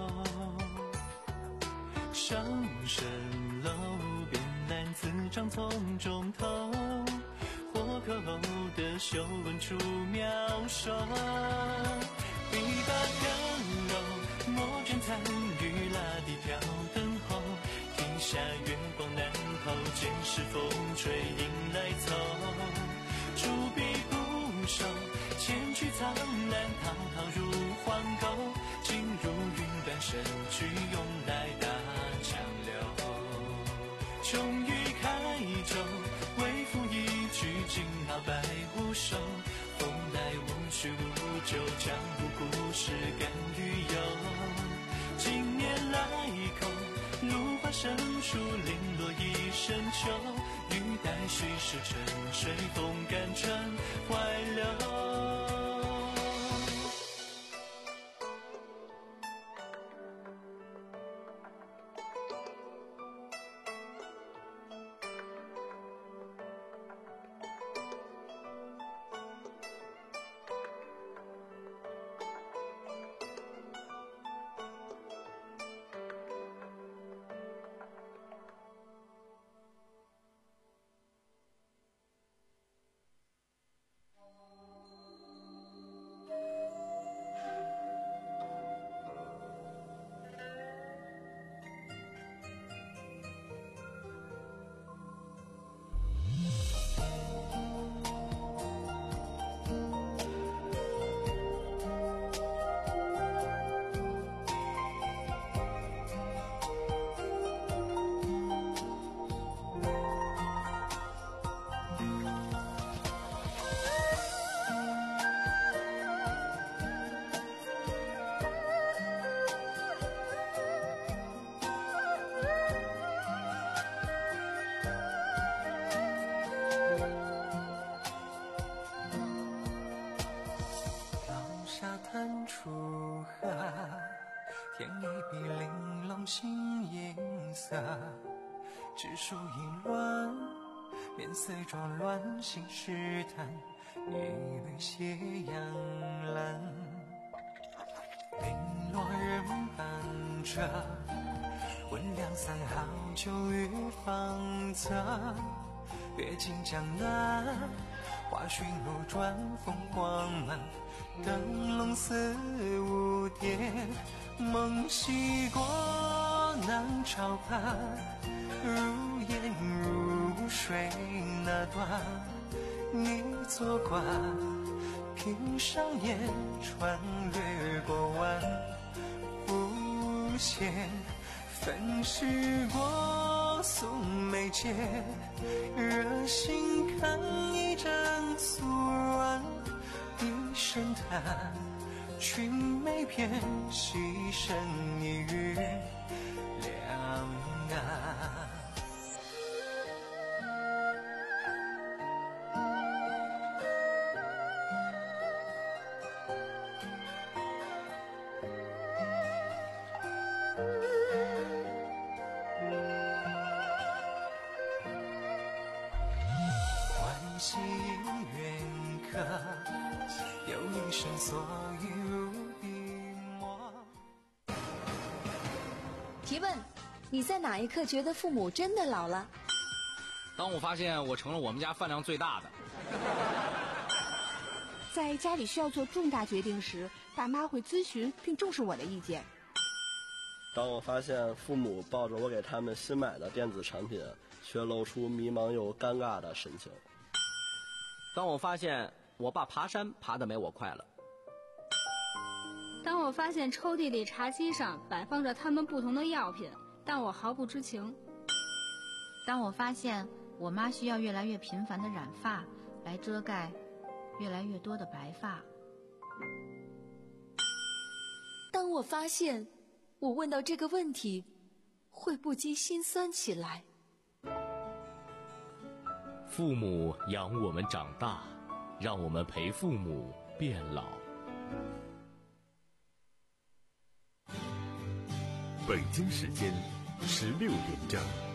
上蜃楼边男子长从中透，活口的秀文出妙手。笔把刚柔，墨卷残雨拉地飘灯后，停下月光南后，见是风吹迎来凑。出笔不收，千曲苍兰滔滔入黄沟，进入云端神去涌来大江流。终于开舟，为赋一曲惊涛百无收，风来无去无究，江湖故事感于游。今年来口，芦花生疏，零落一深秋，欲待虚实沉睡，风干成怀流。天一笔玲珑新颜色，只数一乱，面色装乱，心事淡，一缕斜阳蓝。零落人伴着，温凉三好酒与芳泽。阅尽江南，花寻路转，风光满，灯笼似蝴蝶，梦袭过南朝畔，如烟如水那段，你坐观，凭上眼穿越过万浮现，粉饰过素眉间，热心看一盏素软，一声叹，裙眉偏牺牲一隅两岸。欢喜缘客，有一生所遇如笔墨。 提问：你在哪一刻觉得父母真的老了？ 当我发现我成了我们家饭量最大的。 在家里需要做重大决定时，爸妈会咨询并重视我的意见。 当我发现父母抱着我给他们新买的电子产品，却露出迷茫又尴尬的神情。 当我发现我爸爬山爬得没我快了。 当我发现抽屉里茶几上摆放着他们不同的药品，但我毫不知情。 当我发现我妈需要越来越频繁的染发来遮盖越来越多的白发。 当我发现我问到这个问题会不禁心酸起来。 父母养我们长大，让我们陪父母变老。 北京时间十六点整。